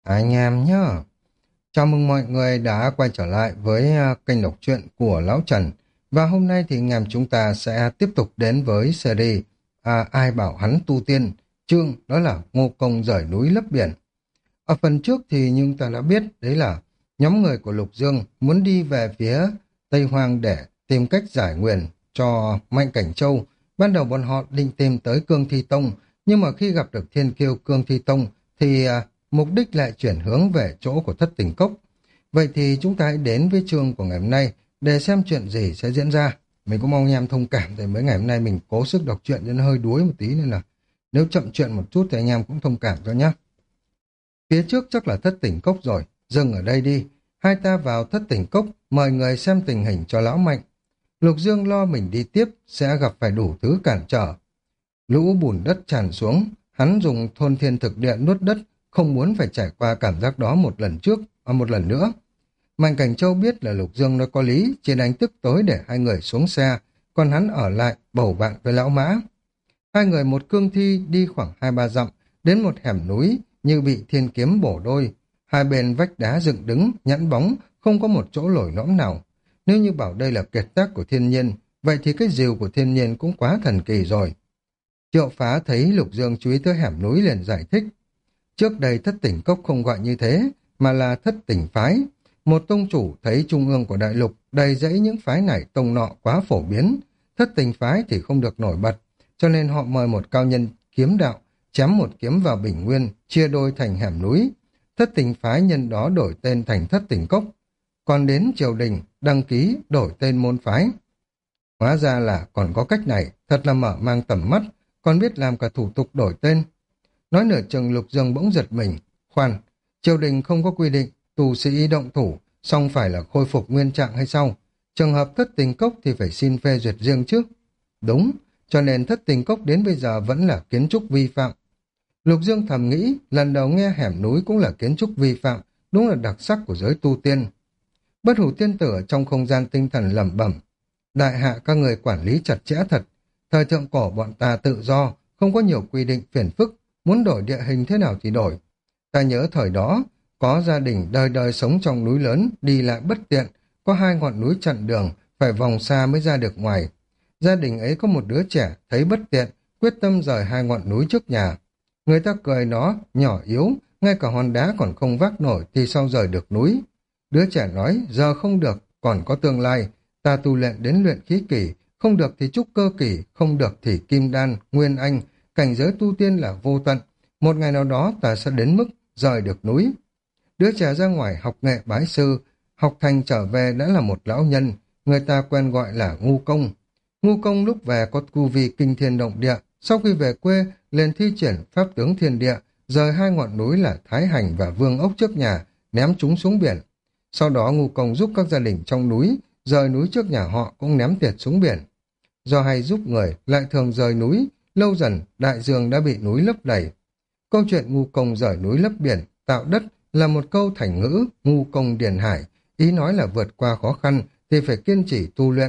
Anh em nhá. Chào mừng mọi người đã quay trở lại với kênh đọc truyện của Lão Trần. Và hôm nay thì anh em chúng ta sẽ tiếp tục đến với series Ai bảo hắn tu tiên, chương đó là Ngô Công rời núi lấp biển. Ở phần trước thì chúng ta đã biết đấy là nhóm người của Lục Dương muốn đi về phía Tây Hoang để tìm cách giải nguyền cho Mạnh Cảnh Châu. Ban đầu bọn họ định tìm tới Cương Thi Tông, nhưng mà khi gặp được Thiên Kiêu Cương Thi Tông thì mục đích lại chuyển hướng về chỗ của Thất Tình Cốc. Vậy thì chúng ta hãy đến với chương của ngày hôm nay để xem chuyện gì sẽ diễn ra. Mình cũng mong anh em thông cảm, tại mấy ngày hôm nay mình cố sức đọc truyện cho nó hơi đuối một tí, nên là nếu chậm chuyện một chút thì anh em cũng thông cảm cho nhé. Phía trước chắc là Thất Tình Cốc rồi, dừng ở đây đi. Hai ta vào Thất Tình Cốc, mời người xem tình hình cho lão Mạnh. Lục Dương lo mình đi tiếp sẽ gặp phải đủ thứ cản trở. Lũ bùn đất tràn xuống, hắn dùng thôn thiên thực địa nuốt đất, không muốn phải trải qua cảm giác đó một lần nữa. Mạnh Cảnh Châu biết là Lục Dương nói có lý, chỉ đánh tức tối để hai người xuống xe, còn hắn ở lại bầu bạn với lão Mã. Hai người một cương thi đi khoảng 2-3 dặm, đến một hẻm núi như bị thiên kiếm bổ đôi. Hai bên vách đá dựng đứng, nhẵn bóng, không có một chỗ lồi lõm nào. Nếu như bảo đây là kiệt tác của thiên nhiên, vậy thì cái rìu của thiên nhiên cũng quá thần kỳ rồi. Triệu Phá thấy Lục Dương chú ý tới hẻm núi liền giải thích. Trước đây Thất Tình Cốc không gọi như thế, mà là Thất Tình Phái. Một tông chủ thấy trung ương của đại lục đầy rẫy những phái này tông nọ quá phổ biến. Thất Tình Phái thì không được nổi bật, cho nên họ mời một cao nhân kiếm đạo, chém một kiếm vào bình nguyên, chia đôi thành hẻm núi. Thất Tình Phái nhân đó đổi tên thành Thất Tình Cốc. Còn đến triều đình, đăng ký đổi tên môn phái. Hóa ra là còn có cách này, thật là mở mang tầm mắt, còn biết làm cả thủ tục đổi tên. Nói nửa chừng Lục Dương bỗng giật mình. Khoan, triều đình không có quy định tù sĩ động thủ, xong phải là khôi phục nguyên trạng hay sao? Trường hợp Thất Tình Cốc thì phải xin phê duyệt riêng chứ. Đúng, cho nên Thất Tình Cốc đến bây giờ vẫn là kiến trúc vi phạm. Lục Dương thầm nghĩ, lần đầu nghe hẻm núi cũng là kiến trúc vi phạm, đúng là đặc sắc của giới tu tiên. Bất Hủ Tiên Tử ở trong không gian tinh thần lẩm bẩm. Đại hạ các người quản lý chặt chẽ thật. Thời thượng cổ bọn ta tự do, không có nhiều quy định phiền phức, muốn đổi địa hình thế nào thì đổi. Ta nhớ thời đó, có gia đình đời đời sống trong núi lớn, đi lại bất tiện, có hai ngọn núi chặn đường, phải vòng xa mới ra được ngoài. Gia đình ấy có một đứa trẻ, thấy bất tiện, quyết tâm rời hai ngọn núi trước nhà. Người ta cười nó, nhỏ yếu, ngay cả hòn đá còn không vác nổi thì sao rời được núi. Đứa trẻ nói, giờ không được, còn có tương lai, ta tu luyện đến luyện khí kỳ, không được thì trúc cơ kỳ, không được thì kim đan, nguyên anh, cảnh giới tu tiên là vô tận. Một ngày nào đó ta sẽ đến mức rời được núi. Đứa trẻ ra ngoài học nghệ bái sư, học thành trở về đã là một lão nhân, người ta quen gọi là ngu công. Ngu công lúc về có tu vi kinh thiên động địa, sau khi về quê liền thi triển pháp tướng thiên địa, rời hai ngọn núi là Thái Hành và Vương Ốc trước nhà, ném chúng xuống biển. Sau đó ngu công giúp các gia đình trong núi, rời núi trước nhà họ cũng ném tiệt xuống biển. Do hay giúp người lại thường rời núi, lâu dần đại dương đã bị núi lấp đầy. Câu chuyện ngu công rời núi lấp biển, tạo đất là một câu thành ngữ ngu công điền hải, ý nói là vượt qua khó khăn thì phải kiên trì tu luyện.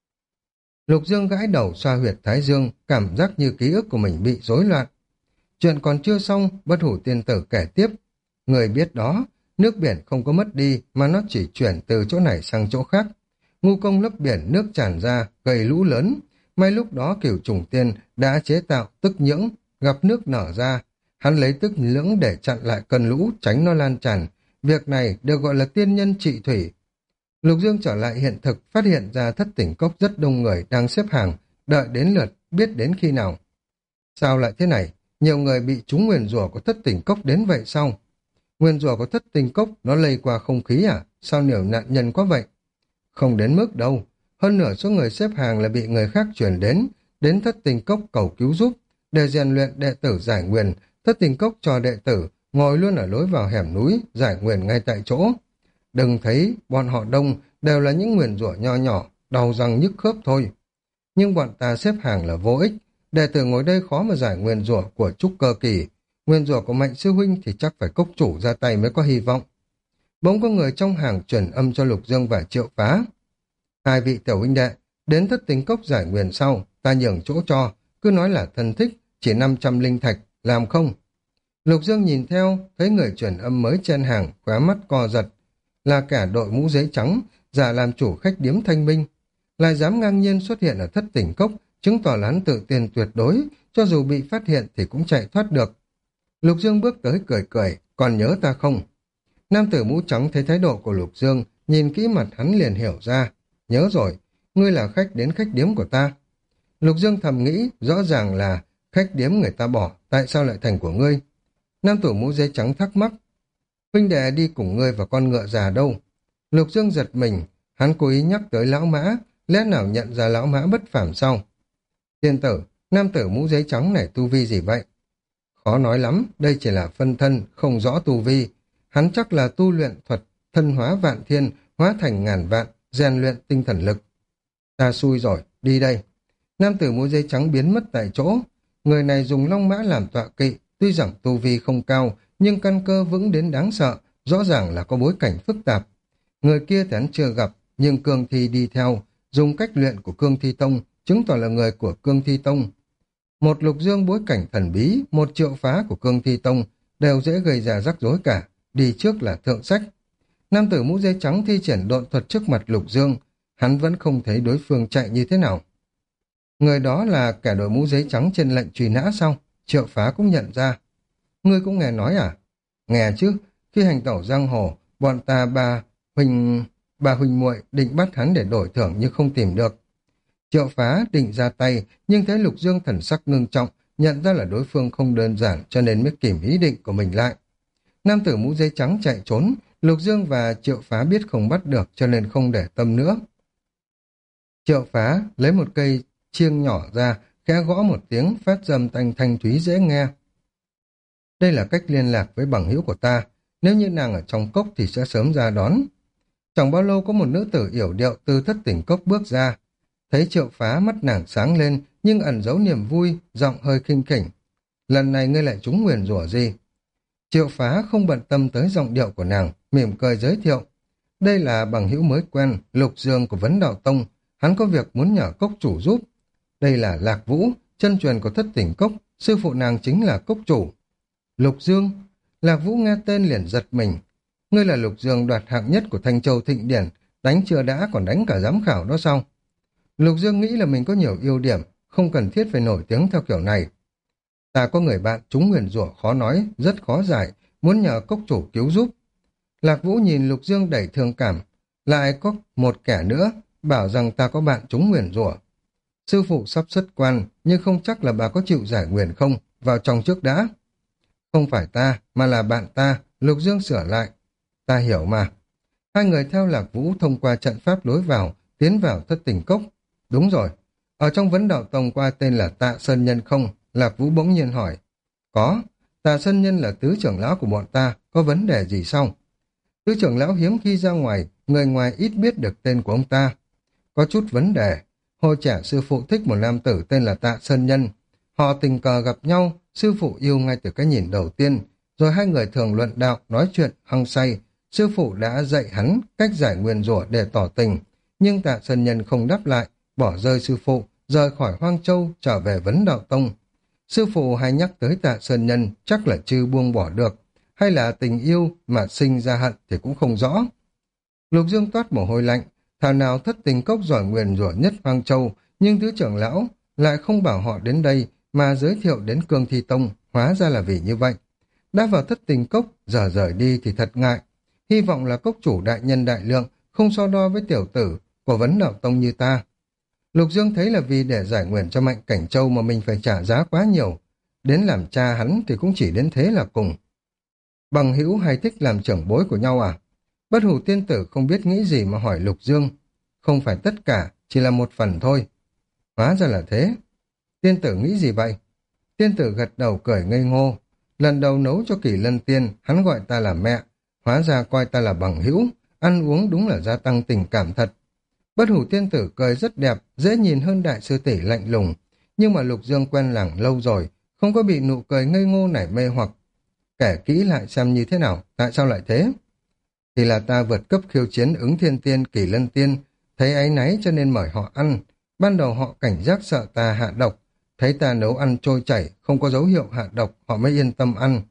Lục Dương gãi đầu xoa huyệt thái dương, cảm giác như ký ức của mình bị rối loạn. Chuyện còn chưa xong, Bất Hủ Tiên Tử kể tiếp. Người biết đó, nước biển không có mất đi mà nó chỉ chuyển từ chỗ này sang chỗ khác. Ngu công lấp biển nước tràn ra, gây lũ lớn. May lúc đó Cửu Trùng Tiên đã chế tạo tức nhưỡng, gặp nước nở ra. Hắn lấy tức nhưỡng để chặn lại cơn lũ, tránh nó lan tràn. Việc này được gọi là tiên nhân trị thủy. Lục Dương trở lại hiện thực, phát hiện ra Thất Tình Cốc rất đông người đang xếp hàng, đợi đến lượt, biết đến khi nào. Sao lại thế này? Nhiều người bị trúng nguyền rủa của Thất Tình Cốc đến vậy sao? Nguyền rủa của Thất Tình Cốc nó lây qua không khí à? Sao nhiều nạn nhân quá vậy? Không đến mức đâu. Hơn nửa số người xếp hàng là bị người khác chuyển đến Thất Tình Cốc cầu cứu giúp. Để rèn luyện đệ tử giải nguyền, Thất Tình Cốc cho đệ tử ngồi luôn ở lối vào hẻm núi, giải nguyền ngay tại chỗ. Đừng thấy bọn họ đông, đều là những nguyền rủa nho nhỏ, đau răng nhức khớp thôi. Nhưng bọn ta xếp hàng là vô ích, đệ tử ngồi đây khó mà giải nguyền rủa của trúc cơ kỳ. Nguyền rủa của Mạnh sư huynh thì chắc phải cốc chủ ra tay mới có hy vọng. Bỗng có người trong hàng truyền âm cho Lục Dương và Triệu Phá. Hai vị tiểu huynh đệ, đến Thất Tình Cốc giải nguyền sau, ta nhường chỗ cho, cứ nói là thân thích, chỉ 500 linh thạch, làm không? Lục Dương nhìn theo, thấy người truyền âm mới chen hàng, khóe mắt co giật. Là cả đội mũ giấy trắng, giả làm chủ khách điếm Thanh Minh. Lại dám ngang nhiên xuất hiện ở Thất Tỉnh Cốc, chứng tỏ là hắn tự tin tuyệt đối, cho dù bị phát hiện thì cũng chạy thoát được. Lục Dương bước tới cười cười, còn nhớ ta không? Nam tử mũ trắng thấy thái độ của Lục Dương, nhìn kỹ mặt hắn liền hiểu ra. Nhớ rồi, ngươi là khách đến khách điếm của ta. Lục Dương thầm nghĩ, rõ ràng là khách điếm người ta bỏ, tại sao lại thành của ngươi? Nam tử mũ giấy trắng thắc mắc. Huynh đệ đi cùng ngươi và con ngựa già đâu? Lục Dương giật mình, hắn cố ý nhắc tới lão mã, lẽ nào nhận ra lão mã bất phàm sao? Tiên tử, nam tử mũ giấy trắng này tu vi gì vậy? Khó nói lắm, đây chỉ là phân thân, không rõ tu vi. Hắn chắc là tu luyện thuật, thân hóa vạn thiên, hóa thành ngàn vạn, rèn luyện tinh thần lực. Ta xui rồi, đi đây. Nam tử mũ giấy trắng biến mất tại chỗ. Người này dùng long mã làm tọa kỵ, tuy rằng tu vi không cao, nhưng căn cơ vững đến đáng sợ, rõ ràng là có bối cảnh phức tạp. Người kia thì hắn chưa gặp, nhưng cương thi đi theo, dùng cách luyện của cương thi tông, chứng tỏ là người của cương thi tông. Một Lục Dương bối cảnh thần bí, một Triệu Phá của cương thi tông, đều dễ gây ra rắc rối cả, đi trước là thượng sách. Nam tử mũ giấy trắng thi triển độn thuật trước mặt Lục Dương, hắn vẫn không thấy đối phương chạy như thế nào. Người đó là kẻ đội mũ giấy trắng trên lệnh truy nã sao? Triệu Phá cũng nhận ra. Ngươi cũng nghe nói à? Nghe chứ, khi hành tẩu giang hồ, bọn ta ba huynh muội định bắt hắn để đổi thưởng nhưng không tìm được. Triệu Phá định ra tay, nhưng thấy Lục Dương thần sắc ngưng trọng, nhận ra là đối phương không đơn giản cho nên mới kìm ý định của mình lại. Nam tử mũ giấy trắng chạy trốn, Lục Dương và Triệu Phá biết không bắt được cho nên không để tâm nữa. Triệu Phá lấy một cây chiêng nhỏ ra, khẽ gõ một tiếng, phát dầm thanh thúy dễ nghe. Đây là cách liên lạc với bằng hữu của ta, nếu như nàng ở trong cốc thì sẽ sớm ra đón. Chẳng bao lâu có một nữ tử yểu điệu từ Thất Tỉnh Cốc bước ra. Thấy Triệu Phá, mắt nàng sáng lên, nhưng ẩn giấu niềm vui, giọng hơi khinh khỉnh. Lần này ngươi lại trúng nguyền rủa gì? Triệu Phá không bận tâm tới giọng điệu của nàng, mỉm cười giới thiệu. Đây là bằng hữu mới quen, Lục Dương của Vấn Đạo Tông, hắn có việc muốn nhờ cốc chủ giúp. Đây là Lạc Vũ, chân truyền của Thất Tỉnh Cốc, sư phụ nàng chính là cốc chủ. Lục Dương, Lạc Vũ nghe tên liền giật mình. Ngươi là Lục Dương đoạt hạng nhất của Thanh Châu Thịnh Điển, đánh chưa đã còn đánh cả giám khảo đó sao? Lục Dương nghĩ là mình có nhiều ưu điểm, không cần thiết phải nổi tiếng theo kiểu này. Ta có người bạn trúng nguyền rủa khó nói, rất khó giải, muốn nhờ cốc chủ cứu giúp. Lạc Vũ nhìn Lục Dương đầy thương cảm, lại có một kẻ nữa, bảo rằng ta có bạn trúng nguyền rủa. Sư phụ sắp xuất quan, nhưng không chắc là bà có chịu giải nguyền không, vào trong trước đã. Không phải ta, mà là bạn ta, Lục Dương sửa lại. Ta hiểu mà. Hai người theo Lạc Vũ thông qua trận pháp lối vào, tiến vào Thất Tỉnh Cốc. Đúng rồi, ở trong Vấn Đạo Tông qua tên là Tạ Sơn Nhân không? Lạc Vũ bỗng nhiên hỏi. Có, Tạ Sơn Nhân là tứ trưởng lão của bọn ta, có vấn đề gì sao? Tứ trưởng lão hiếm khi ra ngoài, người ngoài ít biết được tên của ông ta. Có chút vấn đề. Hồi trẻ sư phụ thích một nam tử tên là Tạ Sơn Nhân. Họ tình cờ gặp nhau, sư phụ yêu ngay từ cái nhìn đầu tiên, rồi hai người thường luận đạo, nói chuyện, hăng say. Sư phụ đã dạy hắn cách giải nguyền rủa để tỏ tình, nhưng Tạ Sơn Nhân không đáp lại, bỏ rơi sư phụ, rời khỏi Hoang Châu, trở về Vấn Đạo Tông. Sư phụ hay nhắc tới Tạ Sơn Nhân, chắc là chưa buông bỏ được, hay là tình yêu mà sinh ra hận thì cũng không rõ. Lục Dương toát mồ hôi lạnh, thảo nào Thất Tình Cốc giỏi nguyền rủa nhất Hoang Châu, nhưng tứ trưởng lão lại không bảo họ đến đây mà giới thiệu đến Cương Thi Tông, hóa ra là vì như vậy. Đã vào Thất Tình Cốc, giờ rời đi thì thật ngại. Hy vọng là cốc chủ đại nhân đại lượng, không so đo với tiểu tử của Vấn Đạo Tông như ta. Lục Dương thấy là vì để giải nguyền cho Mạnh Cảnh Châu mà mình phải trả giá quá nhiều. Đến làm cha hắn thì cũng chỉ đến thế là cùng. Bằng hữu hay thích làm trưởng bối của nhau à? Bất Hủ tiên tử không biết nghĩ gì mà hỏi Lục Dương. Không phải tất cả, chỉ là một phần thôi. Hóa ra là thế. Tiên tử nghĩ gì vậy? Tiên tử gật đầu cười ngây ngô. Lần đầu nấu cho Kỳ Lân Tiên, hắn gọi ta là mẹ. Hóa ra coi ta là bằng hữu, ăn uống đúng là gia tăng tình cảm thật. Bất Hủ tiên tử cười rất đẹp, dễ nhìn hơn đại sư tỷ lạnh lùng. Nhưng mà Lục Dương quen làng lâu rồi, không có bị nụ cười ngây ngô nảy mê hoặc. Kể kỹ lại xem như thế nào, tại sao lại thế? Thì là ta vượt cấp khiêu chiến ứng thiên tiên, Kỳ Lân Tiên, thấy áy náy cho nên mời họ ăn. Ban đầu họ cảnh giác sợ ta hạ độc, thấy ta nấu ăn trôi chảy, không có dấu hiệu hạ độc, họ mới yên tâm ăn.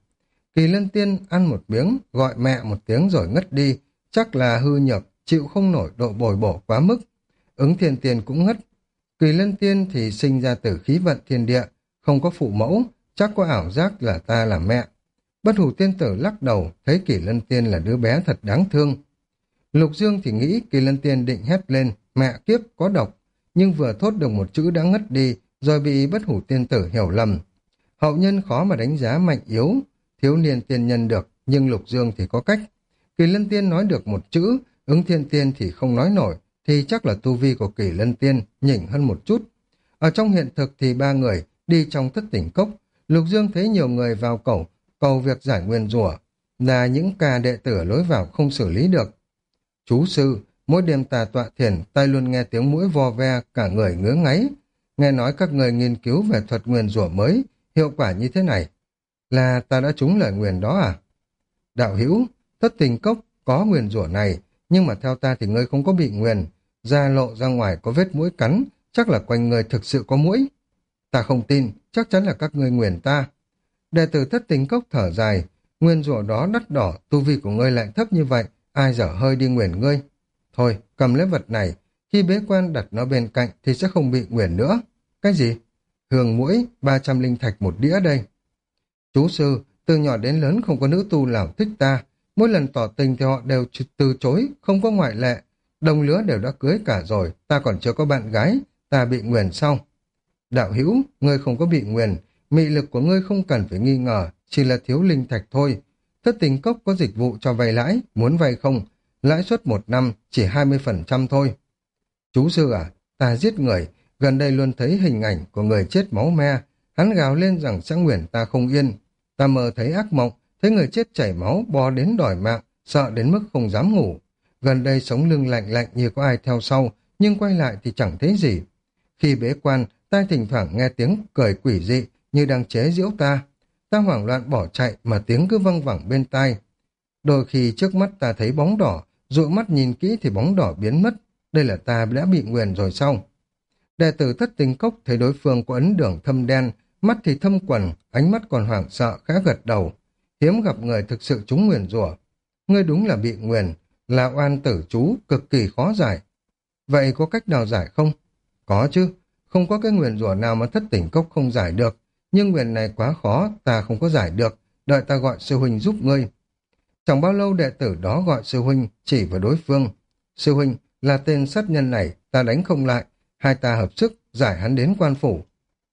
Kỳ Lân Tiên ăn một miếng, gọi mẹ một tiếng rồi ngất đi, chắc là hư nhược, chịu không nổi độ bồi bổ quá mức. Ứng Thiên Tiên cũng ngất. Kỳ Lân Tiên thì sinh ra từ khí vận thiên địa, không có phụ mẫu, chắc có ảo giác là ta là mẹ. Bất Hủ Tiên Tử lắc đầu, thấy Kỳ Lân Tiên là đứa bé thật đáng thương. Lục Dương thì nghĩ Kỳ Lân Tiên định hét lên, mẹ kiếp có độc, nhưng vừa thốt được một chữ đã ngất đi, rồi bị Bất Hủ Tiên Tử hiểu lầm. Hậu nhân khó mà đánh giá mạnh yếu, thiếu niên tiên nhân được, nhưng Lục Dương thì có cách. Kỳ Lân Tiên nói được một chữ, Ứng Thiên Tiên thì không nói nổi, thì chắc là tu vi của Kỳ Lân Tiên nhỉnh hơn một chút. Ở trong hiện thực thì ba người đi trong Thất Tỉnh Cốc, Lục Dương thấy nhiều người vào cầu việc giải nguyên rủa, là những ca đệ tử lối vào không xử lý được. Chú sư, mỗi đêm ta tọa thiền, tay luôn nghe tiếng mũi vo ve, cả người ngứa ngáy. Nghe nói các người nghiên cứu về thuật nguyền rủa mới, hiệu quả như thế này. Là ta đã trúng lời nguyền đó à? Đạo hữu, Thất Tình Cốc có nguyền rủa này, nhưng mà theo ta thì ngươi không có bị nguyền. Da lộ ra ngoài có vết mũi cắn, chắc là quanh người thực sự có mũi. Ta không tin, chắc chắn là các ngươi nguyền ta. Đệ tử Thất Tình Cốc thở dài, nguyên rủa đó đắt đỏ, tu vi của ngươi lại thấp như vậy, ai dở hơi đi nguyền ngươi. Thôi, cầm lấy vật này, khi bế quan đặt nó bên cạnh thì sẽ không bị nguyền nữa. Cái gì? Hương mũi, 300 linh thạch một đĩa đây. Chú sư, từ nhỏ đến lớn không có nữ tu nào thích ta. Mỗi lần tỏ tình thì họ đều từ chối, không có ngoại lệ. Đồng lứa đều đã cưới cả rồi, ta còn chưa có bạn gái, ta bị nguyền xong. Đạo hữu, ngươi không có bị nguyền, mị lực của ngươi không cần phải nghi ngờ, chỉ là thiếu linh thạch thôi. Thất Tình Cốc có dịch vụ cho vay lãi, muốn vay không? Lãi suất 1 năm chỉ 20% thôi. Chú sư à, ta giết người, gần đây luôn thấy hình ảnh của người chết máu me. Hắn gào lên rằng sẽ nguyền ta không yên. Ta mơ thấy ác mộng, thấy người chết chảy máu bò đến đòi mạng, sợ đến mức không dám ngủ. Gần đây sống lưng lạnh lạnh như có ai theo sau, nhưng quay lại thì chẳng thấy gì. Khi bế quan, ta thỉnh thoảng nghe tiếng cười quỷ dị như đang chế giễu ta. Ta hoảng loạn bỏ chạy mà tiếng cứ văng vẳng bên tai. Đôi khi trước mắt ta thấy bóng đỏ, dụi mắt nhìn kỹ thì bóng đỏ biến mất. Đây là ta đã bị nguyền rồi sao? Đệ tử Thất Tình Cốc thấy đối phương có ấn đường thâm đen, mắt thì thâm quầng, ánh mắt còn hoảng sợ khá gật đầu. Hiếm gặp người thực sự trúng nguyền rủa. Ngươi đúng là bị nguyền, là oan tử chú, cực kỳ khó giải. Vậy có cách nào giải không? Có chứ, không có cái nguyền rủa nào mà Thất Tình Cốc không giải được. Nhưng nguyền này quá khó, ta không có giải được, đợi ta gọi sư huynh giúp ngươi. Chẳng bao lâu đệ tử đó gọi sư huynh, chỉ vào đối phương. Sư huynh, là tên sát nhân này, ta đánh không lại, hai ta hợp sức, giải hắn đến quan phủ.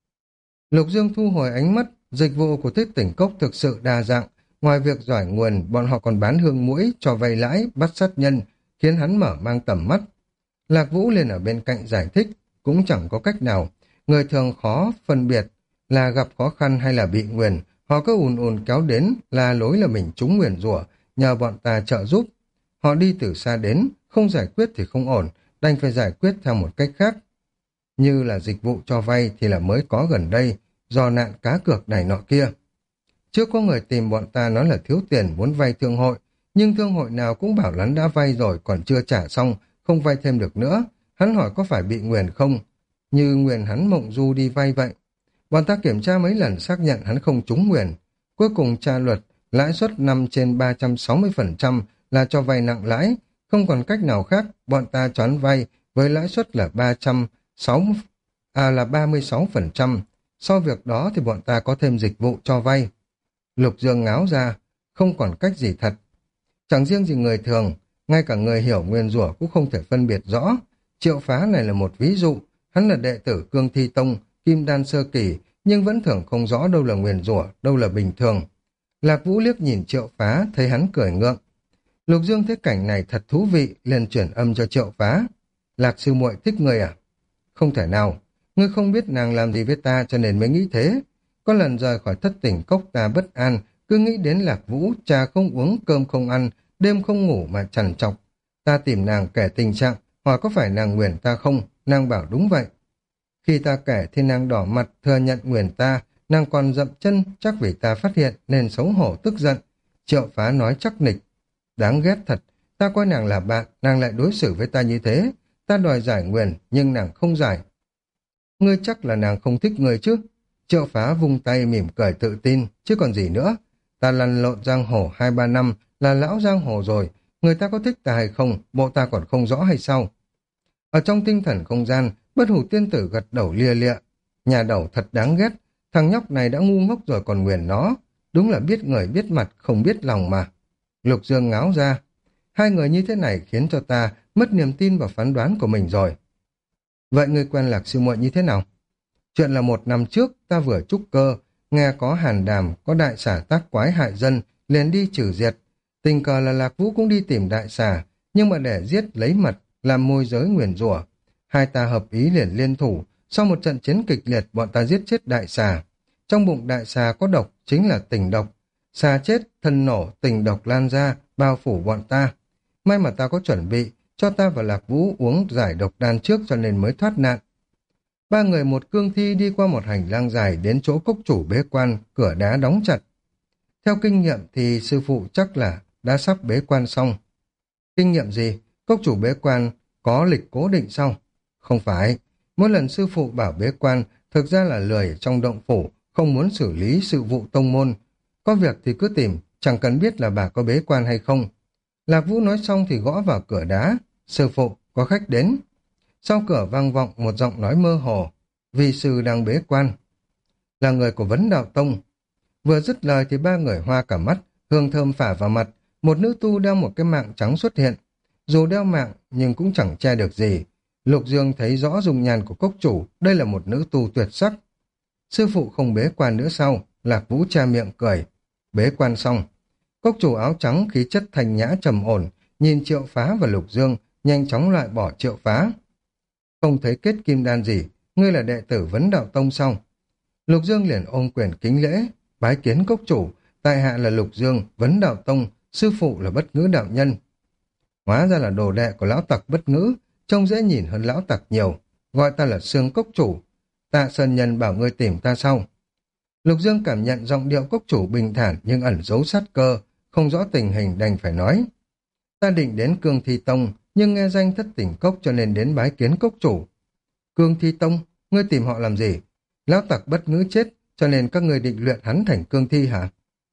Lục Dương thu hồi ánh mắt, dịch vụ của Thất Tình Cốc thực sự đa dạng. Ngoài việc giải nguồn, bọn họ còn bán hương muỗi, cho vay lãi, bắt sát nhân, khiến hắn mở mang tầm mắt. Lạc Vũ lên ở bên cạnh giải thích, cũng chẳng có cách nào. Người thường khó phân biệt là gặp khó khăn hay là bị nguyền, họ cứ ùn ùn kéo đến là lối là mình trúng nguyền rủa, nhờ bọn ta trợ giúp. Họ đi từ xa đến, không giải quyết thì không ổn, đành phải giải quyết theo một cách khác. Như là dịch vụ cho vay thì là mới có gần đây, do nạn cá cược này nọ kia. Trước có người tìm bọn ta nói là thiếu tiền muốn vay thương hội, nhưng thương hội nào cũng bảo hắn đã vay rồi còn chưa trả xong, không vay thêm được nữa. Hắn hỏi có phải bị nguyền không? Như nguyền hắn mộng du đi vay vậy. Bọn ta kiểm tra mấy lần xác nhận hắn không trúng nguyền. Cuối cùng tra luật, lãi suất 5/360% là cho vay nặng lãi. Không còn cách nào khác, bọn ta choán vay với lãi suất là 36%. Sau việc đó thì bọn ta có thêm dịch vụ cho vay. Lục Dương ngáo ra, không còn cách gì thật. Chẳng riêng gì người thường, ngay cả người hiểu nguyên rủa cũng không thể phân biệt rõ. Triệu Phá này là một ví dụ, hắn là đệ tử Cương Thi Tông, Kim Đan sơ kỳ, nhưng vẫn thường không rõ đâu là nguyền rủa, đâu là bình thường. Lạc Vũ liếc nhìn Triệu Phá, thấy hắn cười ngượng. Lục Dương thấy cảnh này thật thú vị, liền chuyển âm cho Triệu Phá. Lạc sư muội thích ngươi à? Không thể nào, ngươi không biết nàng làm gì với ta cho nên mới nghĩ thế. Có lần rời khỏi Thất Tình Cốc ta bất an, cứ nghĩ đến Lạc Vũ, trà không uống, cơm không ăn, đêm không ngủ mà trằn trọc. Ta tìm nàng kể tình trạng, hỏi có phải nàng nguyền ta không, nàng bảo đúng vậy. Khi ta kể thì nàng đỏ mặt thừa nhận nguyền ta, nàng còn dậm chân, chắc vì ta phát hiện nên xấu hổ tức giận. Triệu Phá nói chắc nịch. Đáng ghét thật, ta coi nàng là bạn, nàng lại đối xử với ta như thế. Ta đòi giải nguyền, nhưng nàng không giải. Ngươi chắc là nàng không thích ngươi chứ? Triệu Phá vung tay mỉm cười tự tin, chứ còn gì nữa. Ta lăn lộn giang hồ 2-3 năm là lão giang hồ rồi, người ta có thích ta hay không, bộ ta còn không rõ hay sao? Ở trong tinh thần không gian, Bất Hủ tiên tử gật đầu lia lịa. Nhà đầu thật đáng ghét, thằng nhóc này đã ngu ngốc rồi còn nguyền nó. Đúng là biết người biết mặt, không biết lòng mà. Lục Dương ngáo ra. Hai người như thế này khiến cho ta mất niềm tin vào phán đoán của mình rồi. Vậy ngươi quen Lạc sư muội như thế nào? Chuyện là 1 năm trước, ta vừa trúc cơ, nghe có hàn đàm, có đại xà tác quái hại dân, liền đi trừ diệt. Tình cờ là Lạc Vũ cũng đi tìm đại xà, nhưng mà để giết lấy mật, làm môi giới nguyền rủa. Hai ta hợp ý liền liên thủ, sau một trận chiến kịch liệt bọn ta giết chết đại xà. Trong bụng đại xà có độc, chính là tình độc. Xà chết, thân nổ, tình độc lan ra, bao phủ bọn ta. May mà ta có chuẩn bị, cho ta và Lạc Vũ uống giải độc đan trước cho nên mới thoát nạn. Ba người một cương thi đi qua một hành lang dài đến chỗ cốc chủ bế quan, cửa đá đóng chặt. Theo kinh nghiệm thì sư phụ chắc là đã sắp bế quan xong. Kinh nghiệm gì? Cốc chủ bế quan có lịch cố định sao? Không phải. Mỗi lần sư phụ bảo bế quan, thực ra là lười trong động phủ, không muốn xử lý sự vụ tông môn. Có việc thì cứ tìm, chẳng cần biết là bà có bế quan hay không. Lạc Vũ nói xong thì gõ vào cửa đá. Sư phụ, có khách đến. Sau cửa vang vọng một giọng nói mơ hồ. Vi sư đang bế quan. Là người của Vấn Đạo Tông. Vừa dứt lời thì ba người hoa cả mắt, hương thơm phả vào mặt. Một nữ tu đeo một cái mạng trắng xuất hiện. Dù đeo mạng nhưng cũng chẳng che được gì. Lục Dương thấy rõ dung nhan của cốc chủ, đây là một nữ tu tuyệt sắc. Sư phụ không bế quan nữa sau, Lạc Vũ che miệng cười. Bế quan xong. Cốc chủ áo trắng khí chất thanh nhã trầm ổn, nhìn Triệu Phá và Lục Dương, nhanh chóng loại bỏ Triệu Phá. Không thấy kết kim đan gì, ngươi là đệ tử Vấn Đạo Tông sao? Lục Dương liền ôm quyền kính lễ, bái kiến cốc chủ, tại hạ là Lục Dương, Vấn Đạo Tông, sư phụ là Bất Ngữ đạo nhân. Hóa ra là đồ đệ của lão tặc Bất Ngữ, trông dễ nhìn hơn lão tặc nhiều, gọi ta là Sương cốc chủ. Tạ Sơn Nhân bảo ngươi tìm ta sau. Lục Dương cảm nhận giọng điệu cốc chủ bình thản nhưng ẩn giấu sát cơ, không rõ tình hình đành phải nói. Ta định đến Cương Thi Tông, nhưng nghe danh Thất Tình Cốc cho nên đến bái kiến cốc chủ. Cương Thi Tông, ngươi tìm họ làm gì? Lão tặc Bất Ngữ chết, cho nên các ngươi định luyện hắn thành cương thi hả?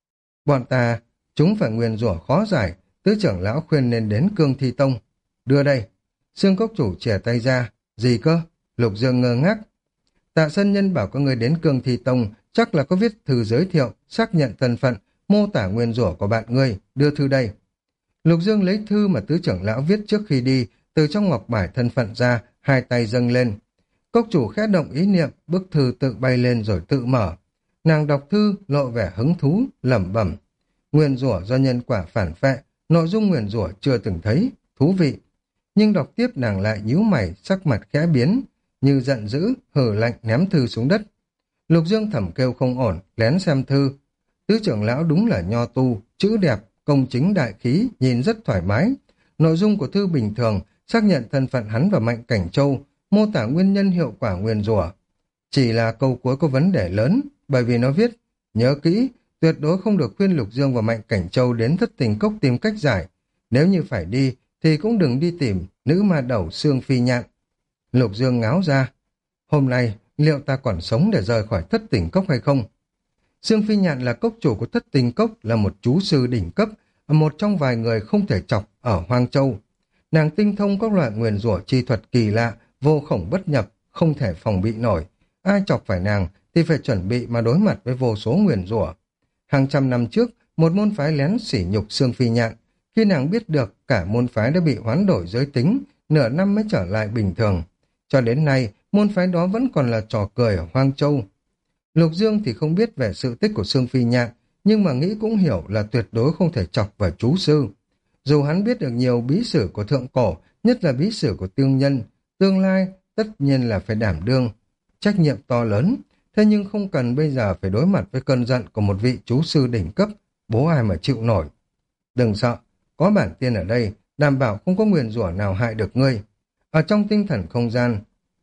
Bọn ta, chúng phải nguyền rủa khó giải, tứ trưởng lão khuyên nên đến Cương Thi Tông. Đưa đây. Sương cốc chủ chìa tay ra. Gì cơ? Lục Dương ngơ ngác. Tạ Sơn Nhân bảo các ngươi đến Cương Thi Tông, chắc là có viết thư giới thiệu, xác nhận thân phận, mô tả nguyền rủa của bạn ngươi, đưa thư đây. Lục Dương lấy thư mà tứ trưởng lão viết trước khi đi, từ trong ngọc bài thân phận ra, hai tay dâng lên. Cốc chủ khẽ động ý niệm, bức thư tự bay lên rồi tự mở. Nàng đọc thư, lộ vẻ hứng thú, lẩm bẩm. Nguyền rủa do nhân quả phản phệ, nội dung nguyền rủa chưa từng thấy, thú vị. Nhưng đọc tiếp nàng lại nhíu mày, sắc mặt khẽ biến, như giận dữ, hừ lạnh ném thư xuống đất. Lục Dương thầm kêu không ổn, lén xem thư. Tứ trưởng lão đúng là nho tu, chữ đẹp, công chính đại khí, nhìn rất thoải mái. Nội dung của thư bình thường, xác nhận thân phận hắn và Mạnh Cảnh Châu, mô tả nguyên nhân hiệu quả nguyền rủa. Chỉ là câu cuối có vấn đề lớn, bởi vì nó viết, nhớ kỹ, tuyệt đối không được khuyên Lục Dương và Mạnh Cảnh Châu đến Thất Tình Cốc tìm cách giải. Nếu như phải đi, thì cũng đừng đi tìm nữ ma đầu Sương Phi Nhạn. Lục Dương ngáo ra, hôm nay liệu ta còn sống để rời khỏi Thất Tình Cốc hay không? Sương Phi Nhạn là cốc chủ của Thất Tình Cốc, là một chú sư đỉnh cấp, một trong vài người không thể chọc ở Hoang Châu. Nàng tinh thông các loại nguyền rủa chi thuật kỳ lạ, vô khổng bất nhập, không thể phòng bị nổi. Ai chọc phải nàng thì phải chuẩn bị mà đối mặt với vô số nguyền rủa. Hàng trăm năm trước, một môn phái lén sỉ nhục Sương Phi Nhạn. Khi nàng biết được cả môn phái đã bị hoán đổi giới tính, nửa năm mới trở lại bình thường. Cho đến nay, môn phái đó vẫn còn là trò cười ở Hoang Châu. Lục Dương thì không biết về sự tích của Sương Phi Nhạn, nhưng mà nghĩ cũng hiểu là tuyệt đối không thể chọc vào chú sư. Dù hắn biết được nhiều bí sử của thượng cổ, nhất là bí sử của tương nhân, tương lai tất nhiên là phải đảm đương trách nhiệm to lớn, thế nhưng không cần bây giờ phải đối mặt với cơn giận của một vị chú sư đỉnh cấp, bố ai mà chịu nổi. Đừng sợ, có bản tiên ở đây, đảm bảo không có nguyền rủa nào hại được ngươi. Ở trong tinh thần không gian,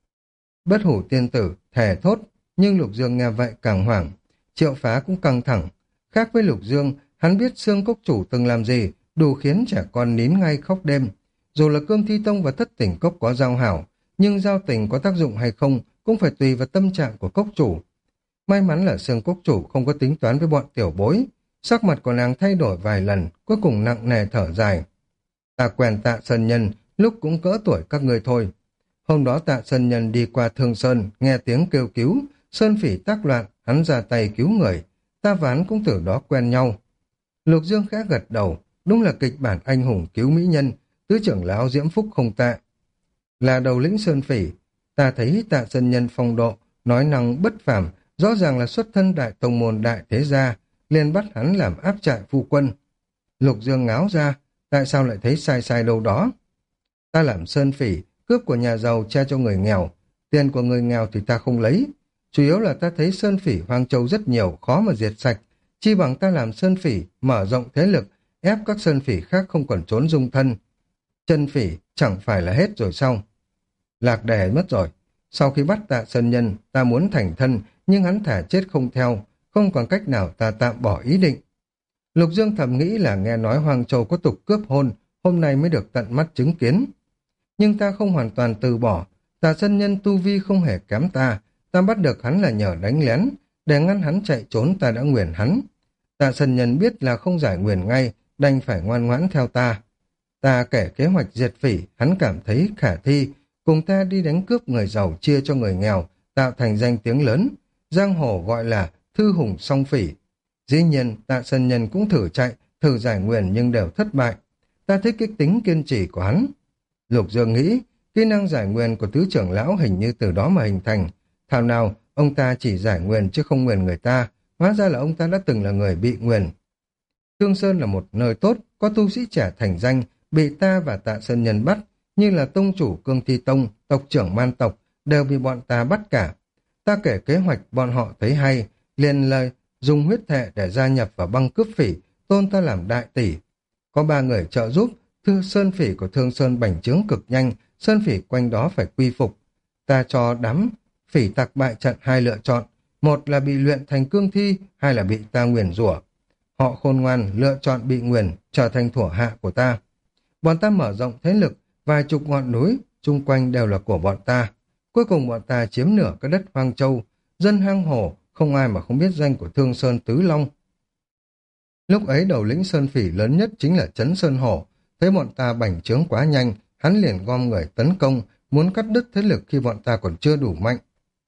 Bất Hủ tiên tử thề thốt, nhưng Lục Dương nghe vậy càng hoảng. Triệu Phá cũng căng thẳng. Khác với Lục Dương, hắn biết Sương Cốc chủ từng làm gì, đủ khiến trẻ con nín ngay khóc đêm. Dù là Cương Thi Tông và Thất Tình Cốc có giao hảo, nhưng giao tình có tác dụng hay không cũng phải tùy vào tâm trạng của cốc chủ. May mắn là Sương Cốc chủ không có tính toán với bọn tiểu bối. Sắc mặt của nàng thay đổi vài lần, cuối cùng nặng nề thở dài. Ta quen Tạ Sơn Nhân, lúc cũng cỡ tuổi các ngươi thôi. Hôm đó Tạ Sơn Nhân đi qua Thương Sơn, nghe tiếng kêu cứu, Sơn Phỉ tác loạn, hắn ra tay cứu người. Ta và hắn cũng từ đó quen nhau. Lục Dương khẽ gật đầu, đúng là kịch bản anh hùng cứu mỹ nhân, tứ trưởng lão Diễm Phúc không tệ. Là đầu lĩnh Sơn Phỉ, ta thấy Tạ Sơn Nhân phong độ, nói năng bất phàm, rõ ràng là xuất thân đại tông môn đại thế gia, liền bắt hắn làm áp trại phu quân. Lục Dương ngáo ra, tại sao lại thấy sai sai đâu đó? Ta làm Sơn Phỉ, cướp của nhà giàu che cho người nghèo, tiền của người nghèo thì ta không lấy. Chủ yếu là ta thấy Sơn Phỉ Hoang Châu rất nhiều, khó mà diệt sạch. Chi bằng ta làm Sơn Phỉ, mở rộng thế lực, ép các Sơn Phỉ khác không còn trốn dung thân. Chân Phỉ chẳng phải là hết rồi sao? Lạc Đề mất rồi. Sau khi bắt Tạ Sơn Nhân, ta muốn thành thân, nhưng hắn thả chết không theo, không còn cách nào ta tạm bỏ ý định. Lục Dương thầm nghĩ là nghe nói Hoang Châu có tục cướp hôn, hôm nay mới được tận mắt chứng kiến. Nhưng ta không hoàn toàn từ bỏ, Tạ Sơn Nhân tu vi không hề kém ta bắt được hắn là nhờ đánh lén, để ngăn hắn chạy trốn ta đã nguyền hắn. Tạ Sơn Nhân biết là không giải nguyền ngay, đành phải ngoan ngoãn theo ta. Ta kể kế hoạch diệt Phỉ, hắn cảm thấy khả thi, cùng ta đi đánh cướp người giàu chia cho người nghèo, tạo thành danh tiếng lớn, giang hồ gọi là thư hùng song phỉ. Dĩ nhiên, Tạ Sơn Nhân cũng thử chạy, thử giải nguyền nhưng đều thất bại. Ta thích cái tính kiên trì của hắn. Lục Dương nghĩ, kỹ năng giải nguyền của tứ trưởng lão hình như từ đó mà hình thành. Thảo nào, ông ta chỉ giải nguyền chứ không nguyền người ta, hóa ra là ông ta đã từng là người bị nguyền. Thương Sơn là một nơi tốt, có tu sĩ trẻ thành danh, bị ta và Tạ Sơn Nhân bắt, như là tông chủ Cương Thi Tông, tộc trưởng Man tộc, đều bị bọn ta bắt cả. Ta kể kế hoạch bọn họ thấy hay, liền lời dùng huyết thệ để gia nhập vào băng cướp Phỉ, tôn ta làm đại tỷ. Có 3 người trợ giúp, Sơn Phỉ của Thương Sơn bành trướng cực nhanh, Sơn Phỉ quanh đó phải quy phục. Ta cho đám Phỉ tặc bại trận 2 lựa chọn, một là bị luyện thành cương thi, hai là bị ta nguyền rủa. Họ khôn ngoan lựa chọn bị nguyền, trở thành thổ hạ của ta. Bọn ta mở rộng thế lực, vài chục ngọn núi, chung quanh đều là của bọn ta. Cuối cùng bọn ta chiếm nửa cái đất Hoang Châu, dân hang hổ, không ai mà không biết danh của Thương Sơn Tứ Long. Lúc ấy đầu lĩnh Sơn Phỉ lớn nhất chính là Trấn Sơn Hổ, thấy bọn ta bành trướng quá nhanh, hắn liền gom người tấn công, muốn cắt đứt thế lực khi bọn ta còn chưa đủ mạnh.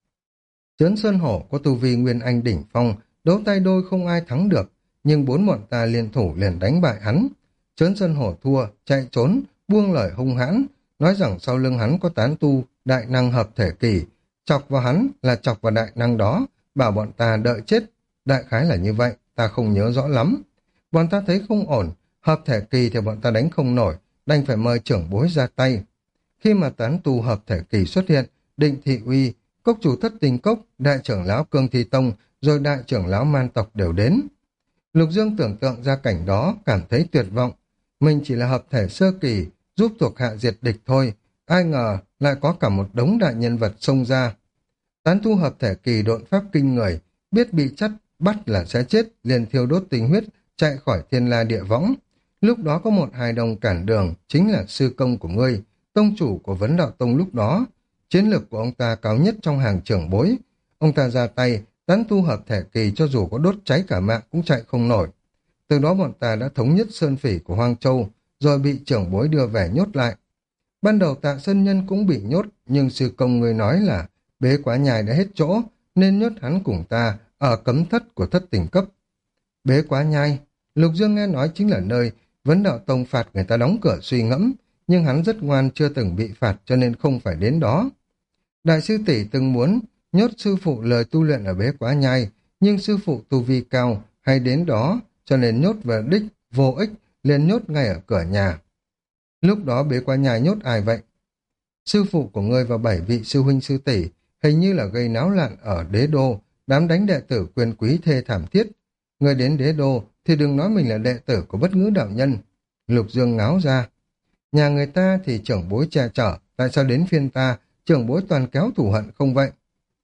Trấn Sơn Hổ có tu vi Nguyên Anh đỉnh phong, đấu tay đôi không ai thắng được, nhưng 4 bọn ta liên thủ liền đánh bại hắn. Trấn Sơn Hổ thua, chạy trốn, buông lời hung hãn, nói rằng sau lưng hắn có tán tu, đại năng hợp thể kỳ, chọc vào hắn là chọc vào đại năng đó, bảo bọn ta đợi chết. Đại khái là như vậy, ta không nhớ rõ lắm. Bọn ta thấy không ổn, hợp thể kỳ thì bọn ta đánh không nổi, đành phải mời trưởng bối ra tay. Khi mà tán tu hợp thể kỳ xuất hiện, Định Thị Uy, cốc chủ Thất Tình Cốc, đại trưởng lão Cương Thi Tông, rồi đại trưởng lão Man tộc đều đến. Lục Dương tưởng tượng ra cảnh đó, cảm thấy tuyệt vọng. Mình chỉ là hợp thể sơ kỳ, giúp thuộc hạ diệt địch thôi, ai ngờ lại có cả một đống đại nhân vật xông ra. Tán tu hợp thể kỳ độn pháp kinh người, biết bị bắt là sẽ chết, liền thiêu đốt tinh huyết, chạy khỏi thiên la địa võng. Lúc đó có một hài đồng cản đường, chính là sư công của ngươi, tông chủ của Vấn Đạo Tông lúc đó. Chiến lược của ông ta cao nhất trong hàng trưởng bối. Ông ta ra tay, tán tu hợp thể kỳ cho dù có đốt cháy cả mạng cũng chạy không nổi. Từ đó bọn ta đã thống nhất Sơn Phỉ của Hoang Châu, rồi bị trưởng bối đưa về nhốt lại. Ban đầu Tạ Sơn Nhân cũng bị nhốt, nhưng sư công người nói là Bế Quá Nhai đã hết chỗ, nên nhốt hắn cùng ta ở cấm thất của Thất Tình Cấp. Bế Quá Nhai, Lục Dương nghe nói chính là nơi Vấn Đạo Tông phạt người ta đóng cửa suy ngẫm, nhưng hắn rất ngoan chưa từng bị phạt cho nên không phải đến đó. Đại sư tỷ từng muốn nhốt sư phụ lời tu luyện ở Bế Quá Nhai, nhưng sư phụ tu vi cao hay đến đó cho nên nhốt về đích vô ích, liền nhốt ngay ở cửa nhà. Lúc đó Bế Quá Nhai nhốt ai vậy? Sư phụ của ngươi và 7 vị sư huynh sư tỷ hình như là gây náo loạn ở Đế Đô, đám đánh đệ tử quyền quý thê thảm thiết. Ngươi đến Đế Đô thì đừng nói mình là đệ tử của Bất Ngữ đạo nhân. Lục Dương ngáo ra. Nhà người ta thì trưởng bối che chở, tại sao đến phiên ta, trưởng bối toàn kéo thù hận không vậy?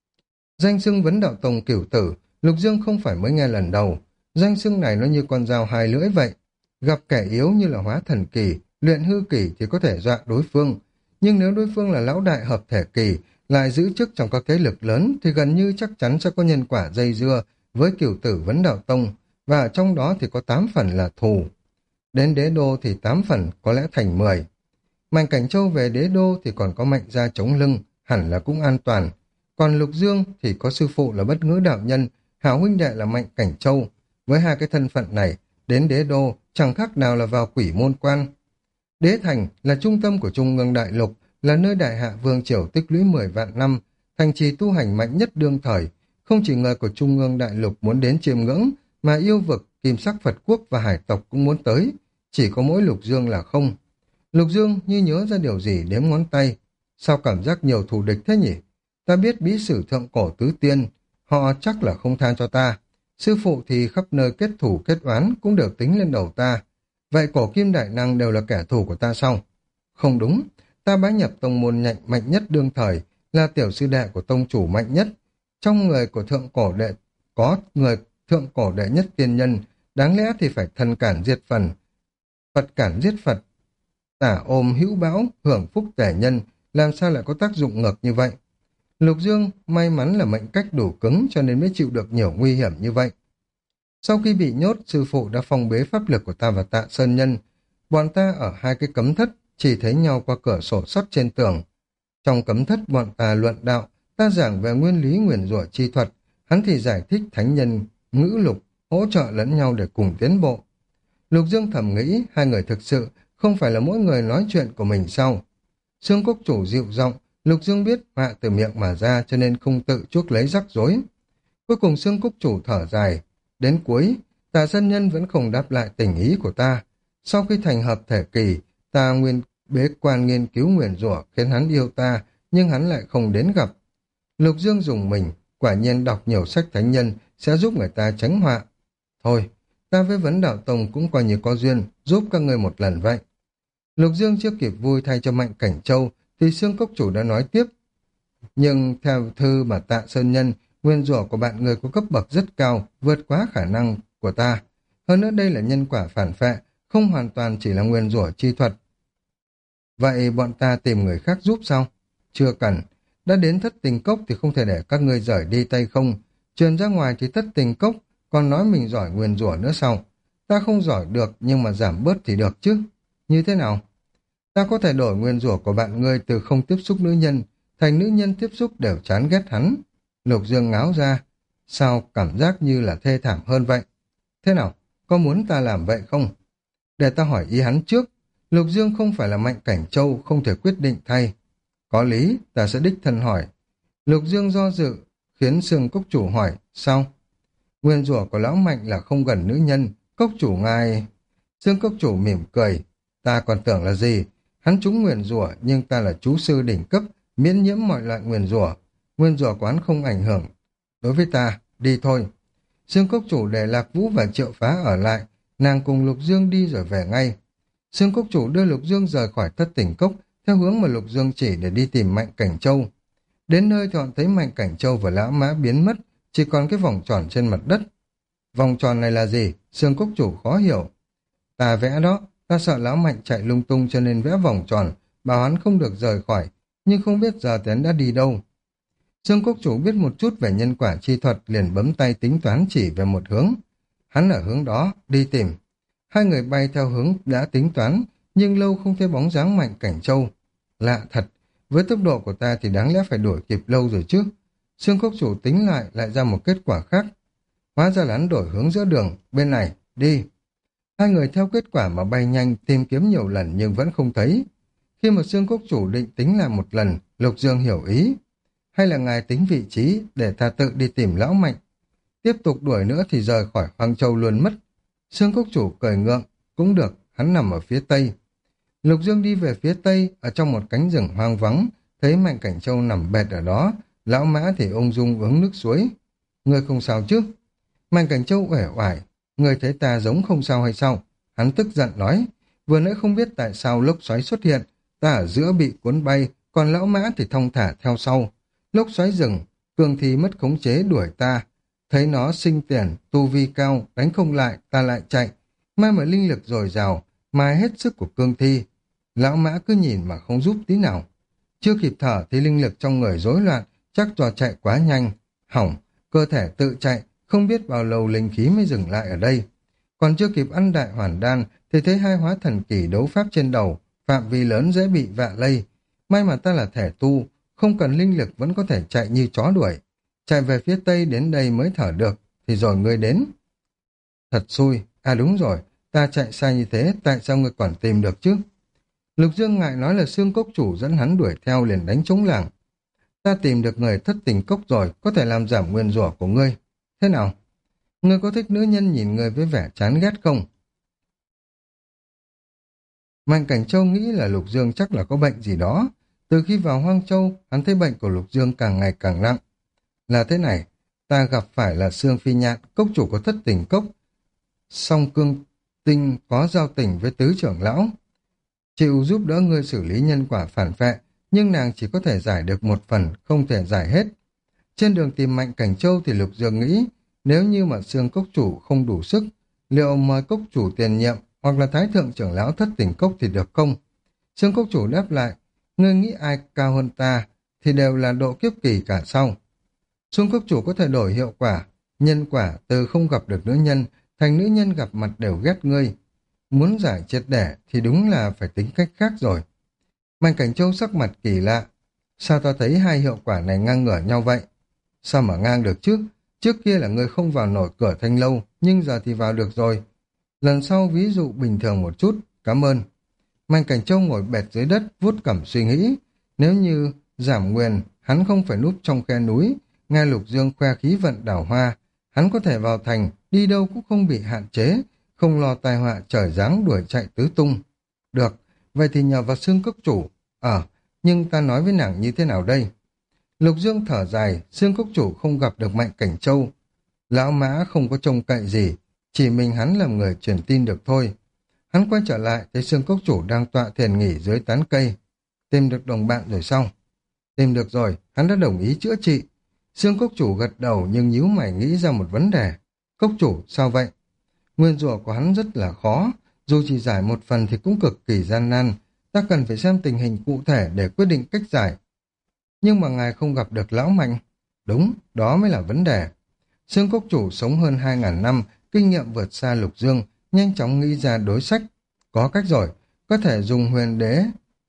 Danh xưng Vấn Đạo Tông cửu tử, Lục Dương không phải mới nghe lần đầu. Danh xưng này nó như con dao hai lưỡi vậy. Gặp kẻ yếu như là hóa thần kỳ, luyện hư kỳ thì có thể dọa đối phương. Nhưng nếu đối phương là lão đại hợp thể kỳ, lại giữ chức trong các thế lực lớn thì gần như chắc chắn sẽ có nhân quả dây dưa với cửu tử Vấn Đạo Tông, và ở trong đó thì có 8 phần là thù. Đến đế đô thì 8 phần có lẽ thành 10. Mạnh Cảnh Châu về đế đô thì còn có Mạnh gia chống lưng, hẳn là cũng an toàn. Còn Lục Dương thì có sư phụ là Bất Ngữ đạo nhân, hảo huynh đệ là Mạnh Cảnh Châu. Với hai cái thân phận này, đến đế đô chẳng khác nào là vào quỷ môn quan. Đế thành là trung tâm của Trung ương đại lục, là nơi đại hạ vương triều tích lũy 10 vạn năm, thành trì tu hành mạnh nhất đương thời. Không chỉ người của Trung ương đại lục muốn đến chiêm ngưỡng, mà yêu vực, kim sắc Phật quốc và hải tộc cũng muốn tới. Chỉ có mỗi Lục Dương là không. Lục Dương như nhớ ra điều gì đếm ngón tay. Sao cảm giác nhiều thù địch thế nhỉ? Ta biết bí sử thượng cổ tứ tiên, họ chắc là không tha cho ta. Sư phụ thì khắp nơi kết thù kết oán cũng đều tính lên đầu ta. Vậy cổ kim đại năng đều là kẻ thù của ta sao? Không đúng, ta bái nhập tông môn mạnh nhất đương thời, là tiểu sư đệ của tông chủ mạnh nhất. Trong người của thượng cổ đệ, có người thượng cổ đệ nhất tiên nhân, đáng lẽ thì phải thần cản diệt phần, Phật cản giết Phật. Tả ôm hữu bão, hưởng phúc tể nhân, làm sao lại có tác dụng ngược như vậy? Lục Dương may mắn là mệnh cách đủ cứng cho nên mới chịu được nhiều nguy hiểm như vậy. Sau khi bị nhốt, sư phụ đã phong bế pháp lực của ta và Tạ Sơn Nhân. Bọn ta ở hai cái cấm thất, chỉ thấy nhau qua cửa sổ sắt trên tường. Trong cấm thất bọn ta luận đạo, ta giảng về nguyên lý nguyền rủa chi thuật, hắn thì giải thích thánh nhân, ngữ lục, hỗ trợ lẫn nhau để cùng tiến bộ. Lục Dương thầm nghĩ, hai người thực sự không phải là mỗi người nói chuyện của mình sao? Xương Cốc Chủ dịu giọng, Lục Dương biết họa từ miệng mà ra cho nên không tự chuốc lấy rắc rối. Cuối cùng Xương Cốc Chủ thở dài. Đến cuối, Tạ Sơn Nhân vẫn không đáp lại tình ý của ta. Sau khi thành hợp thể kỳ, ta bế quan nghiên cứu nguyền rủa khiến hắn yêu ta, nhưng hắn lại không đến gặp. Lục Dương dùng mình, quả nhiên đọc nhiều sách thánh nhân sẽ giúp người ta tránh họa. Thôi, ta với Vấn Đạo Tông cũng coi như có duyên, giúp các ngươi một lần vậy. Lục Dương chưa kịp vui thay cho Mạnh Cảnh Châu, thì Xương Cốc Chủ đã nói tiếp. Nhưng theo thư mà Tạ Sơn Nhân, nguyên rủa của bạn người có cấp bậc rất cao, vượt quá khả năng của ta. Hơn nữa đây là nhân quả phản phệ, không hoàn toàn chỉ là nguyên rủa chi thuật. Vậy bọn ta tìm người khác giúp sao? Chưa cần. Đã đến Thất Tình Cốc thì không thể để các ngươi rời đi tay không. Truyền ra ngoài thì Thất Tình Cốc còn nói mình giỏi nguyên rủa nữa sao? Ta không giỏi được nhưng mà giảm bớt thì được chứ. Như thế nào? Ta có thể đổi nguyên rủa của bạn ngươi từ không tiếp xúc nữ nhân thành nữ nhân tiếp xúc đều chán ghét hắn. Lục Dương ngáo ra. Sao cảm giác như là thê thảm hơn vậy? Thế nào? Có muốn ta làm vậy không? Để ta hỏi ý hắn trước. Lục Dương không phải là Mạnh Cảnh Châu, không thể quyết định thay. Có lý, ta sẽ đích thân hỏi. Lục Dương do dự, khiến Xương Cốc Chủ hỏi. Sao? Nguyên rủa của lão Mạnh là không gần nữ nhân. Cốc Chủ ngài... Xương Cốc Chủ mỉm cười. Ta còn tưởng là gì? Hắn trúng nguyền rủa nhưng ta là chú sư đỉnh cấp, miễn nhiễm mọi loại nguyền rủa. Nguyên rủa của hắn không ảnh hưởng. Đối với ta, đi thôi. Xương Cốc Chủ để Lạc Vũ và Triệu Phá ở lại, nàng cùng Lục Dương đi rồi về ngay. Xương Cốc Chủ đưa Lục Dương rời khỏi Thất Tình Cốc, theo hướng mà Lục Dương chỉ để đi tìm Mạnh Cảnh Châu. Đến nơi thì họ thấy Mạnh Cảnh Châu và Lão Mã biến mất, chỉ còn cái vòng tròn trên mặt đất. Vòng tròn này là gì? Xương Cốc Chủ khó hiểu. Ta vẽ đó, ta sợ Lão Mạnh chạy lung tung cho nên vẽ vòng tròn, bảo hắn không được rời khỏi, nhưng không biết giờ hắn đã đi đâu. Xương Cốc Chủ biết một chút về nhân quả chi thuật, liền bấm tay tính toán chỉ về một hướng. Hắn ở hướng đó, đi tìm. Hai người bay theo hướng đã tính toán, nhưng lâu không thấy bóng dáng Mạnh Cảnh Châu. Lạ thật, với tốc độ của ta thì đáng lẽ phải đuổi kịp lâu rồi chứ. Xương Cốc Chủ tính lại ra một kết quả khác. Hóa ra là hắn đổi hướng giữa đường, bên này, đi. Hai người theo kết quả mà bay nhanh, tìm kiếm nhiều lần nhưng vẫn không thấy. Khi mà Xương Cốc Chủ định tính lại một lần, Lục Dương hiểu ý. Hay là ngài tính vị trí để ta tự đi tìm Lão Mạnh. Tiếp tục đuổi nữa thì rời khỏi Hoang Châu luôn mất. Xương Cốc Chủ cười ngượng, cũng được, hắn nằm ở phía tây. Lục Dương đi về phía tây, ở trong một cánh rừng hoang vắng, thấy Mạnh Cảnh Châu nằm bệt ở đó, Lão Mã thì ung dung uống nước suối. Ngươi không sao chứ? Mạnh Cảnh Châu uể oải, ngươi thấy ta giống không sao hay sao? Hắn tức giận nói, vừa nãy không biết tại sao lốc xoáy xuất hiện, ta ở giữa bị cuốn bay, còn Lão Mã thì thong thả theo sau. Lốc xoáy rừng, Cương Thi mất khống chế đuổi ta. Thấy nó sinh tiền, tu vi cao, đánh không lại, ta lại chạy. Mai mà linh lực dồi dào, mai hết sức của Cương Thi. Lão Mã cứ nhìn mà không giúp tí nào. Chưa kịp thở thì linh lực trong người rối loạn, chắc do chạy quá nhanh. Hỏng, cơ thể tự chạy, không biết bao lâu linh khí mới dừng lại ở đây. Còn chưa kịp ăn đại hoàn đan thì thấy hai hóa thần kỳ đấu pháp trên đầu, phạm vi lớn dễ bị vạ lây. May mà ta là thể tu, không cần linh lực vẫn có thể chạy như chó đuổi. Chạy về phía tây đến đây mới thở được, thì rồi ngươi đến. Thật xui, à đúng rồi, ta chạy xa như thế, tại sao ngươi còn tìm được chứ? Lục Dương ngại nói là xương cốc chủ dẫn hắn đuổi theo liền đánh trống lảng. Ta tìm được người thất tình cốc rồi, có thể làm giảm nguyên rủa của ngươi. Thế nào? Ngươi có thích nữ nhân nhìn ngươi với vẻ chán ghét không? Mạnh Cảnh Châu nghĩ là Lục Dương chắc là có bệnh gì đó. Từ khi vào Hoang Châu, hắn thấy bệnh của Lục Dương càng ngày càng nặng. Là thế này, ta gặp phải là Sương Phi Nhạn, cốc chủ của thất tình cốc. Song Cương Tinh có giao tình với tứ trưởng lão. Chịu giúp đỡ ngươi xử lý nhân quả phản vệ, nhưng nàng chỉ có thể giải được một phần, không thể giải hết. Trên đường tìm Mạnh Cảnh Châu thì Lục Dương nghĩ, nếu như mà Sương cốc chủ không đủ sức, liệu mời cốc chủ tiền nhiệm hoặc là thái thượng trưởng lão thất tình cốc thì được không? Sương cốc chủ đáp lại, ngươi nghĩ ai cao hơn ta thì đều là độ kiếp kỳ cả sau. Sương cốc chủ có thể đổi hiệu quả, nhân quả từ không gặp được nữ nhân thành nữ nhân gặp mặt đều ghét ngươi. Muốn giải triệt để thì đúng là phải tính cách khác rồi. Mạnh Cảnh Châu sắc mặt kỳ lạ. Sao ta thấy hai hiệu quả này ngang ngửa nhau vậy? Sao mà ngang được chứ? Trước kia là ngươi không vào nổi cửa Thanh Lâu, nhưng giờ thì vào được rồi. Lần sau ví dụ bình thường một chút, cảm ơn. Mạnh Cảnh Châu ngồi bệt dưới đất, vuốt cằm suy nghĩ. Nếu như giảm nguyền, hắn không phải núp trong khe núi, nghe Lục Dương khoe khí vận đảo hoa, hắn có thể vào thành, đi đâu cũng không bị hạn chế, không lo tai họa trời giáng đuổi chạy tứ tung. Được, vậy thì nhờ vào xương cốc chủ. Nhưng ta nói với nàng như thế nào đây? Lục Dương thở dài, xương cốc chủ không gặp được Mạnh Cảnh Châu. Lão Mã không có trông cậy gì, chỉ mình hắn làm người truyền tin được thôi. Hắn quay trở lại, thấy xương cốc chủ đang tọa thiền nghỉ dưới tán cây. Tìm được đồng bạn rồi sao? Tìm được rồi, hắn đã đồng ý chữa trị. Xương cốc chủ gật đầu nhưng nhíu mày nghĩ ra một vấn đề. Cốc chủ, sao vậy? Nguyên rủa của hắn rất là khó, dù chỉ giải một phần thì cũng cực kỳ gian nan. Ta cần phải xem tình hình cụ thể để quyết định cách giải. Nhưng mà ngài không gặp được lão Mạnh. Đúng, đó mới là vấn đề. Xương cốc chủ sống hơn 2.000 năm, kinh nghiệm vượt xa Lục Dương, nhanh chóng nghĩ ra đối sách. Có cách rồi, có thể dùng huyền đế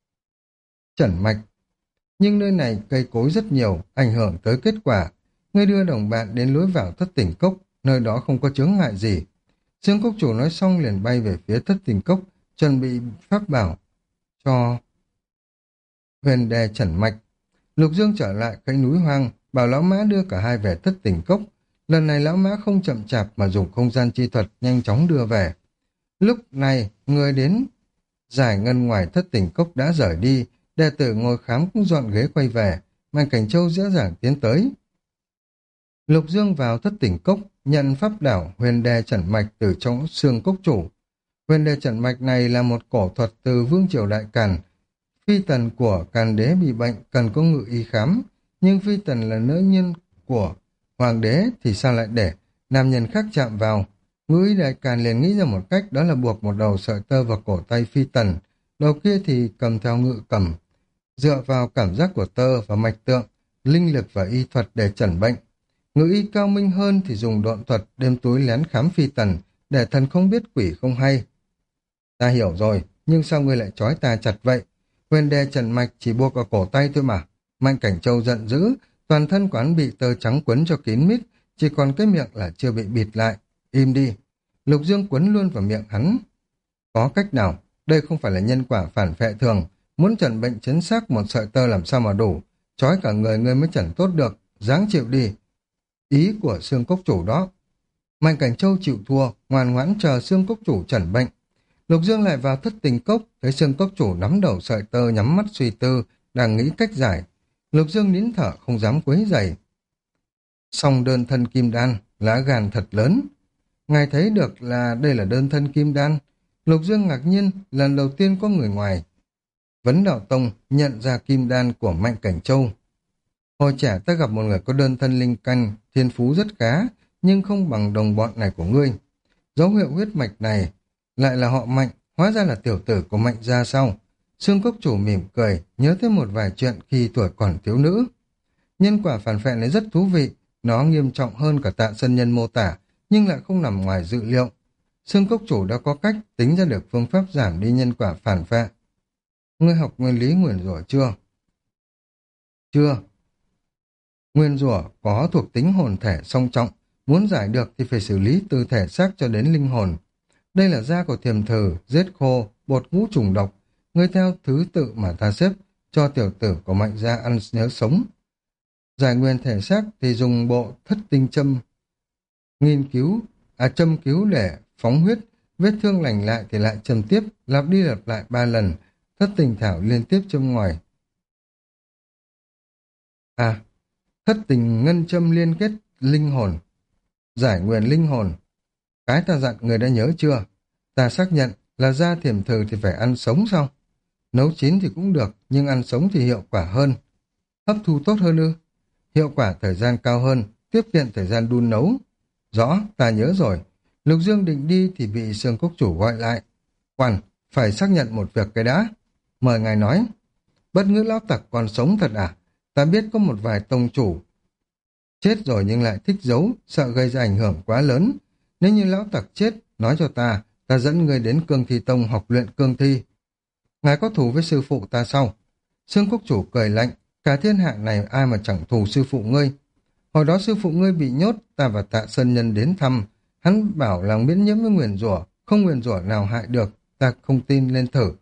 chẩn mạch. Nhưng nơi này cây cối rất nhiều, ảnh hưởng tới kết quả. Ngươi đưa đồng bạn đến lối vào thất tình cốc, nơi đó không có chướng ngại gì. Dương cốc chủ nói xong liền bay về phía thất tình cốc, chuẩn bị pháp bảo cho huyền đề chẩn mạch. Lục Dương trở lại cây núi hoang, bảo lão mã đưa cả hai về thất tình cốc. Lần này lão mã không chậm chạp mà dùng không gian chi thuật nhanh chóng đưa về. Lúc này, người đến giải ngân ngoài thất tình cốc đã rời đi, đệ tử ngồi khám cũng dọn ghế quay về, Mạnh Cảnh Châu dễ dàng tiến tới. Lục Dương vào thất tình cốc, nhận pháp đảo huyền đề chẩn mạch từ trong xương cốc chủ. Huyền đề chẩn mạch này là một cổ thuật từ vương triều Đại Càn. Phi tần của Càn đế bị bệnh cần có ngự y khám, nhưng phi tần là nữ nhân của hoàng đế thì sao lại để nam nhân khác chạm vào. Ngự y Đại Càn liền nghĩ ra một cách, đó là buộc một đầu sợi tơ vào cổ tay phi tần, đầu kia thì cầm theo ngự cầm, dựa vào cảm giác của tơ và mạch tượng, linh lực và y thuật để chẩn bệnh. Ngự y cao minh hơn thì dùng độn thuật đêm tối lén khám phi tần, để thần không biết quỷ không hay. Ta hiểu rồi, nhưng sao ngươi lại trói ta chặt vậy? Huyền đề trần mạch chỉ buộc ở cổ tay thôi mà. Mạnh Cảnh Châu giận dữ, toàn thân của hắn bị tơ trắng quấn cho kín mít, chỉ còn cái miệng là chưa bị bịt lại. Im đi. Lục Dương quấn luôn vào miệng hắn. Có cách nào? Đây không phải là nhân quả phản phệ thường. Muốn chẩn bệnh chính xác một sợi tơ làm sao mà đủ. Trói cả người ngươi mới chẩn tốt được. Ráng chịu đi. Ý của xương cốc chủ đó. Mạnh Cảnh Châu chịu thua, ngoan ngoãn chờ xương cốc chủ chẩn bệnh. Lục Dương lại vào thất tình cốc, thấy xương cốc chủ nắm đầu sợi tơ nhắm mắt suy tư, đang nghĩ cách giải. Lục Dương nín thở không dám quấy rầy. Song đơn thân kim đan, lá gan thật lớn. Ngài thấy được là đây là đơn thân kim đan. Lục Dương ngạc nhiên, lần đầu tiên có người ngoài Vấn Đạo Tông nhận ra kim đan của Mạnh Cảnh Châu. Hồi trẻ ta gặp một người có đơn thân linh căn, thiên phú rất khá, nhưng không bằng đồng bọn này của ngươi. Dấu hiệu huyết mạch này lại là họ Mạnh, hóa ra là tiểu tử của Mạnh gia sau. Xương cốc chủ mỉm cười, nhớ tới một vài chuyện khi tuổi còn thiếu nữ. Nhân quả phản phệ này rất thú vị, nó nghiêm trọng hơn cả Tạ Sân Nhân mô tả, nhưng lại không nằm ngoài dự liệu. Xương Cốc Chủ đã có cách tính ra được phương pháp giảm đi nhân quả phản vệ. Ngươi học nguyên lý nguyền rủa chưa? Chưa. Nguyên rủa có thuộc tính hồn thể song trọng, muốn giải được thì phải xử lý từ thể xác cho đến linh hồn. Đây là da của thiềm thử, giết khô, bột ngũ trùng độc. Ngươi theo thứ tự mà ta xếp, cho tiểu tử của Mạnh gia ăn nhớ sống. Giải nguyên thể xác thì dùng bộ thất tinh châm châm cứu để phóng huyết, vết thương lành lại thì lại châm tiếp, lặp đi lặp lại 3 lần, thất tình thảo liên tiếp châm ngoài. Thất tình ngân châm liên kết linh hồn, giải nguyên linh hồn. Cái ta dặn người đã nhớ chưa? Ta xác nhận là da thiểm thử thì phải ăn sống sao? Nấu chín thì cũng được, nhưng ăn sống thì hiệu quả hơn. Hấp thu tốt hơn ư? Hiệu quả thời gian cao hơn, tiết kiệm thời gian đun nấu. Rõ, ta nhớ rồi. Lục Dương định đi thì bị Xương Cốc Chủ gọi lại. Quan, phải xác nhận một việc cái đã. Mời ngài nói. Bất ngữ lão tặc còn sống thật à? Ta biết có một vài tông chủ chết rồi nhưng lại thích giấu, sợ gây ra ảnh hưởng quá lớn. Nếu như lão tặc chết, nói cho ta, ta dẫn người đến Cương Thi Tông học luyện cương thi. Ngài có thù với sư phụ ta sao? Xương Cốc Chủ cười lạnh, cả thiên hạ này ai mà chẳng thù sư phụ ngươi. Hồi đó sư phụ ngươi bị nhốt, ta và Tạ Sơn Nhân đến thăm. Hắn bảo là miễn nhiễm với nguyền rủa, không nguyền rủa nào hại được, ta không tin lên thử.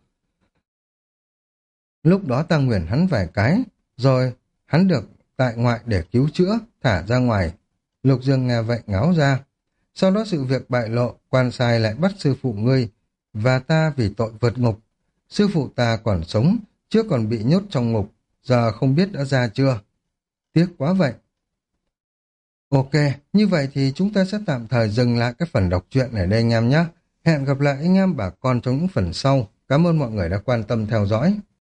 Lúc đó ta nguyền hắn vài cái, rồi hắn được tại ngoại để cứu chữa, thả ra ngoài. Lục Dương nghe vậy ngáo ra. Sau đó sự việc bại lộ, quan sai lại bắt sư phụ ngươi, và ta vì tội vượt ngục. Sư phụ ta còn sống, trước còn bị nhốt trong ngục, giờ không biết đã ra chưa. Tiếc quá vậy. Ok, như vậy thì chúng ta sẽ tạm thời dừng lại cái phần đọc truyện ở đây anh em nhé. Hẹn gặp lại anh em bà con trong những phần sau. Cảm ơn mọi người đã quan tâm theo dõi.